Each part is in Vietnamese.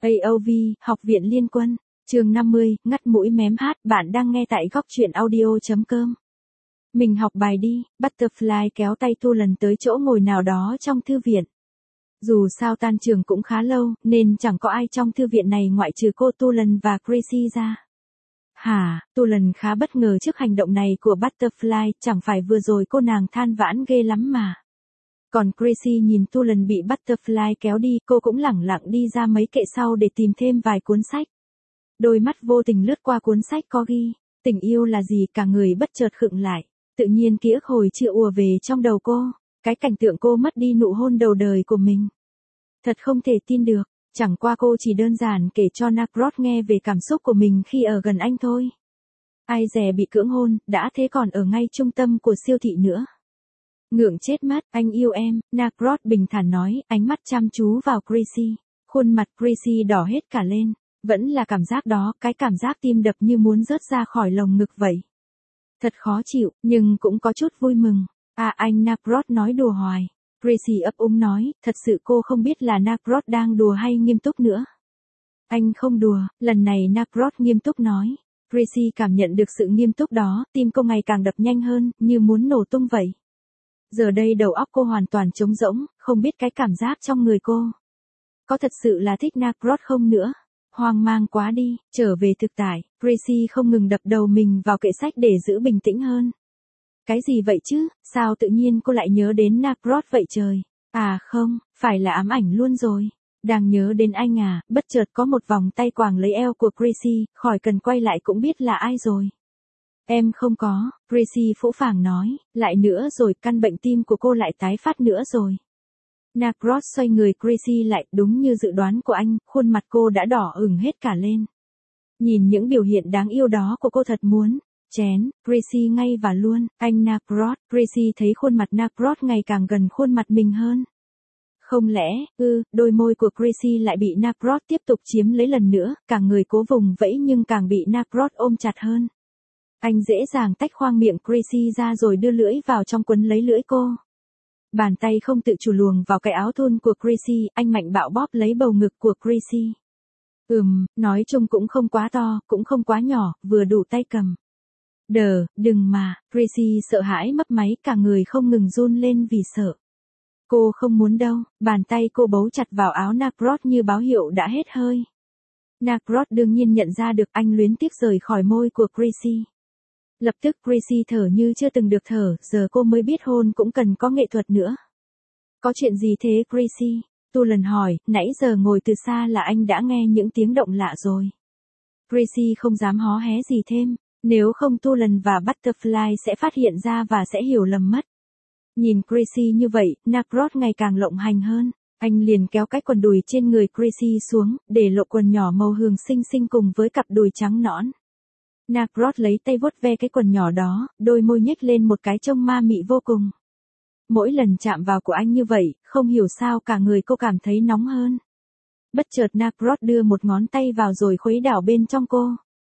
AOV, Học viện Liên quân, chương 50, ngắt mũi mém hát, bạn đang nghe tại góc truyện audio.com. Mình học bài đi, Butterfly kéo tay Tu Lần tới chỗ ngồi nào đó trong thư viện. Dù sao tan trường cũng khá lâu, nên chẳng có ai trong thư viện này ngoại trừ cô Tu Lần và Gracie ra. Hả, Tu Lần khá bất ngờ trước hành động này của Butterfly, chẳng phải vừa rồi cô nàng than vãn ghê lắm mà. Còn Gracie nhìn Tu Lần bị Butterfly kéo đi, cô cũng lẳng lặng đi ra mấy kệ sau để tìm thêm vài cuốn sách. Đôi mắt vô tình lướt qua cuốn sách có ghi, tình yêu là gì, cả người bất chợt khựng lại. Tự nhiên ký ức hồi chưa ùa về trong đầu cô, cái cảnh tượng cô mất đi nụ hôn đầu đời của mình. Thật không thể tin được, chẳng qua cô chỉ đơn giản kể cho Nacrot nghe về cảm xúc của mình khi ở gần anh thôi. Ai dè bị cưỡng hôn, đã thế còn ở ngay trung tâm của siêu thị nữa. Ngượng chết mất, anh yêu em, Nacrot bình thản nói, ánh mắt chăm chú vào Gracie. Khuôn mặt Gracie đỏ hết cả lên, vẫn là cảm giác đó, cái cảm giác tim đập như muốn rớt ra khỏi lồng ngực vậy. Thật khó chịu, nhưng cũng có chút vui mừng. À anh, Nacrot nói đùa hoài. Gracie ấp úng nói, thật sự cô không biết là Nacrot đang đùa hay nghiêm túc nữa. Anh không đùa, lần này Nacrot nghiêm túc nói. Gracie cảm nhận được sự nghiêm túc đó, tim cô ngày càng đập nhanh hơn, như muốn nổ tung vậy. Giờ đây đầu óc cô hoàn toàn trống rỗng, không biết cái cảm giác trong người cô. Có thật sự là thích Nacrot không nữa? Hoang mang quá đi, trở về thực tại, Gracie không ngừng đập đầu mình vào kệ sách để giữ bình tĩnh hơn. Cái gì vậy chứ, sao tự nhiên cô lại nhớ đến Nacrot vậy trời? À không, phải là ám ảnh luôn rồi. Đang nhớ đến anh à, bất chợt có một vòng tay quàng lấy eo của Gracie, khỏi cần quay lại cũng biết là ai rồi. Em không có, Gracie phũ phàng nói, lại nữa rồi, căn bệnh tim của cô lại tái phát nữa rồi. Nacrot xoay người Gracie lại, đúng như dự đoán của anh, khuôn mặt cô đã đỏ ửng hết cả lên. Nhìn những biểu hiện đáng yêu đó của cô thật muốn chén Gracie ngay và luôn, anh Nacrot. Gracie thấy khuôn mặt Nacrot ngày càng gần khuôn mặt mình hơn. Không lẽ, đôi môi của Gracie lại bị Nacrot tiếp tục chiếm lấy lần nữa, cả người cố vùng vẫy nhưng càng bị Nacrot ôm chặt hơn. Anh dễ dàng tách khoang miệng Gracie ra rồi đưa lưỡi vào trong quấn lấy lưỡi cô. Bàn tay không tự chủ luồng vào cái áo thun của Gracie, anh mạnh bạo bóp lấy bầu ngực của Gracie. Nói chung cũng không quá to, cũng không quá nhỏ, vừa đủ tay cầm. Đừng mà, Gracie sợ hãi mấp máy, cả người không ngừng run lên vì sợ. Cô không muốn đâu, bàn tay cô bấu chặt vào áo Nacrot như báo hiệu đã hết hơi. Nacrot đương nhiên nhận ra được, anh luyến tiếc rời khỏi môi của Gracie. Lập tức Gracie thở như chưa từng được thở, giờ cô mới biết hôn cũng cần có nghệ thuật nữa. Có chuyện gì thế Gracie? Tu Lần hỏi, nãy giờ ngồi từ xa là anh đã nghe những tiếng động lạ rồi. Gracie không dám hó hé gì thêm, nếu không Tu Lần và Butterfly sẽ phát hiện ra và sẽ hiểu lầm mất. Nhìn Gracie như vậy, Nacrot ngày càng lộng hành hơn, anh liền kéo cái quần đùi trên người Gracie xuống, để lộ quần nhỏ màu hường xinh xinh cùng với cặp đùi trắng nõn. Nacrot lấy tay vuốt ve cái quần nhỏ đó, đôi môi nhếch lên một cái trông ma mị vô cùng. Mỗi lần chạm vào của anh như vậy, không hiểu sao cả người cô cảm thấy nóng hơn. Bất chợt Nacrot đưa một ngón tay vào rồi khuấy đảo bên trong cô.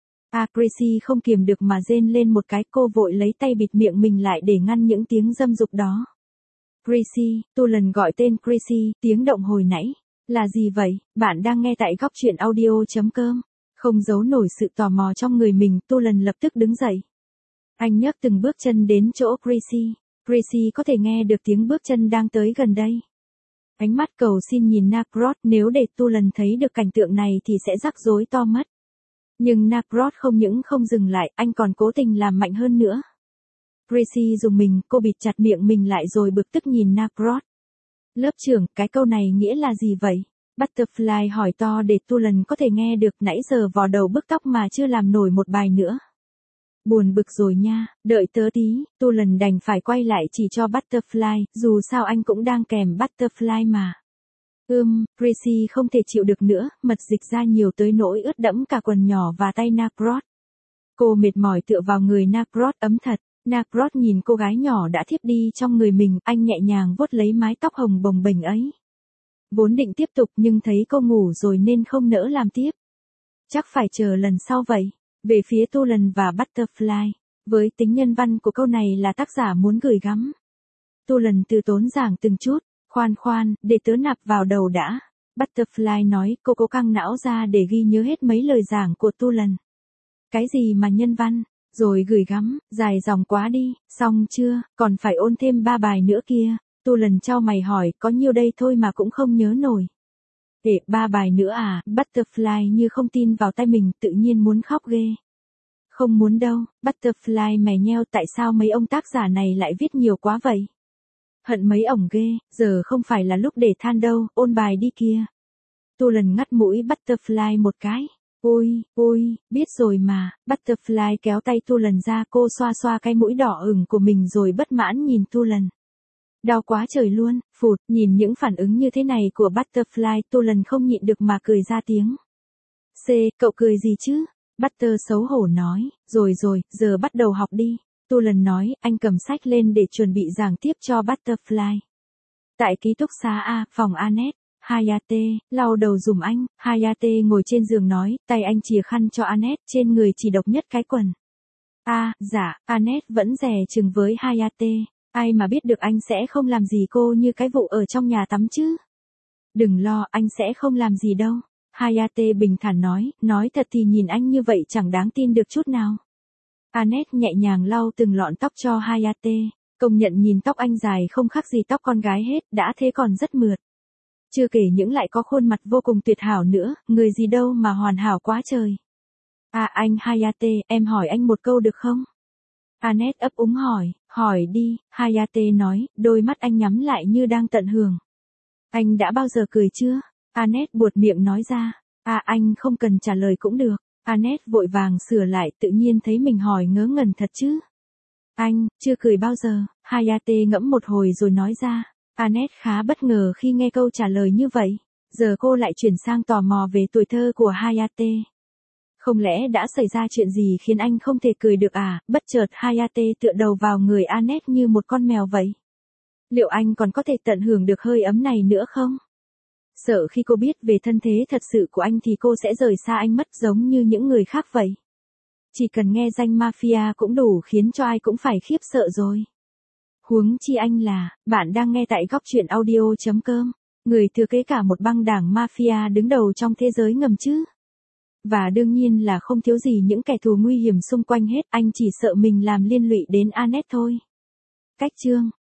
Gracie không kiềm được mà rên lên một cái, cô vội lấy tay bịt miệng mình lại để ngăn những tiếng dâm dục đó. Gracie, Tu Lần gọi tên Gracie, tiếng động hồi nãy. Là gì vậy? Bạn đang nghe tại góc truyện audio.com. Không giấu nổi sự tò mò trong người mình, Tu Lần lập tức đứng dậy. Anh nhấc từng bước chân đến chỗ Gracie. Gracie có thể nghe được tiếng bước chân đang tới gần đây. Ánh mắt cầu xin nhìn Nacrot, nếu để Tu Lần thấy được cảnh tượng này thì sẽ rắc rối to mất. Nhưng Nacrot không những không dừng lại, anh còn cố tình làm mạnh hơn nữa. Gracie dùng mình, cô bịt chặt miệng mình lại rồi bực tức nhìn Nacrot. Lớp trưởng, cái câu này nghĩa là gì vậy? Butterfly hỏi to để Tu Lần có thể nghe được, nãy giờ vò đầu bứt tóc mà chưa làm nổi một bài nữa. Buồn bực rồi nha, đợi tớ tí, Tu Lần đành phải quay lại chỉ cho Butterfly, dù sao anh cũng đang kèm Butterfly mà. Gracie không thể chịu được nữa, mật dịch ra nhiều tới nỗi ướt đẫm cả quần nhỏ và tay Nacrot. Cô mệt mỏi tựa vào người Nacrot ấm thật. Nacrot nhìn cô gái nhỏ đã thiếp đi trong người mình, anh nhẹ nhàng vuốt lấy mái tóc hồng bồng bềnh ấy. Vốn định tiếp tục nhưng thấy cô ngủ rồi nên không nỡ làm tiếp. Chắc phải chờ lần sau vậy. Về phía Tu Lần và Butterfly, với tính nhân văn của câu này là tác giả muốn gửi gắm. Tu Lần từ tốn giảng từng chút, khoan, để tớ nạp vào đầu đã. Butterfly nói, cô cố căng não ra để ghi nhớ hết mấy lời giảng của Tu Lần. Cái gì mà nhân văn, rồi gửi gắm, dài dòng quá đi, xong chưa, còn phải ôn thêm 3 bài nữa kia. Tu Lần chau mày hỏi, có nhiêu đây thôi mà cũng không nhớ nổi. 3 bài nữa à, Butterfly như không tin vào tay mình, tự nhiên muốn khóc ghê. Không muốn đâu, Butterfly mè nheo, tại sao mấy ông tác giả này lại viết nhiều quá vậy? Hận mấy ổng ghê, giờ không phải là lúc để than đâu, ôn bài đi kia. Tu Lần ngắt mũi Butterfly một cái. Ôi, biết rồi mà. Butterfly kéo tay Tu Lần ra, cô xoa xoa cái mũi đỏ ửng của mình rồi bất mãn nhìn Tu Lần. Đau quá trời luôn, phụt, nhìn những phản ứng như thế này của Butterfly, Tu Lần không nhịn được mà cười ra tiếng. Cậu cười gì chứ? Butter xấu hổ nói, rồi, giờ bắt đầu học đi. Tu Lần nói, anh cầm sách lên để chuẩn bị giảng tiếp cho Butterfly. Tại ký túc xá A, phòng Annette, Hayate, lau đầu dùm anh, Hayate ngồi trên giường nói, tay anh chìa khăn cho Annette, trên người chỉ độc nhất cái quần. Dạ, Annette vẫn dè chừng với Hayate, ai mà biết được anh sẽ không làm gì cô như cái vụ ở trong nhà tắm chứ. Đừng lo, anh sẽ không làm gì đâu. Hayate bình thản nói thật thì nhìn anh như vậy chẳng đáng tin được chút nào. Annette nhẹ nhàng lau từng lọn tóc cho Hayate, công nhận nhìn tóc anh dài không khác gì tóc con gái hết, đã thế còn rất mượt. Chưa kể những lại có khuôn mặt vô cùng tuyệt hảo nữa, người gì đâu mà hoàn hảo quá trời. Anh Hayate, em hỏi anh một câu được không? Annette ấp úng hỏi đi, Hayate nói, đôi mắt anh nhắm lại như đang tận hưởng. Anh đã bao giờ cười chưa? Annette buột miệng nói ra. Anh không cần trả lời cũng được. Annette vội vàng sửa lại, tự nhiên thấy mình hỏi ngớ ngẩn thật chứ. Anh, chưa cười bao giờ. Hayate ngẫm một hồi rồi nói ra. Annette khá bất ngờ khi nghe câu trả lời như vậy. Giờ cô lại chuyển sang tò mò về tuổi thơ của Hayate. Không lẽ đã xảy ra chuyện gì khiến anh không thể cười được à? Bất chợt Hayate tựa đầu vào người Annette như một con mèo vậy. Liệu anh còn có thể tận hưởng được hơi ấm này nữa không? Sợ khi cô biết về thân thế thật sự của anh thì cô sẽ rời xa anh mất giống như những người khác vậy. Chỉ cần nghe danh mafia cũng đủ khiến cho ai cũng phải khiếp sợ rồi. Huống chi anh là, bạn đang nghe tại góc truyện audio.com, người thừa kế cả một băng đảng mafia đứng đầu trong thế giới ngầm chứ. Và đương nhiên là không thiếu gì những kẻ thù nguy hiểm xung quanh hết, anh chỉ sợ mình làm liên lụy đến Annette thôi. Cách chương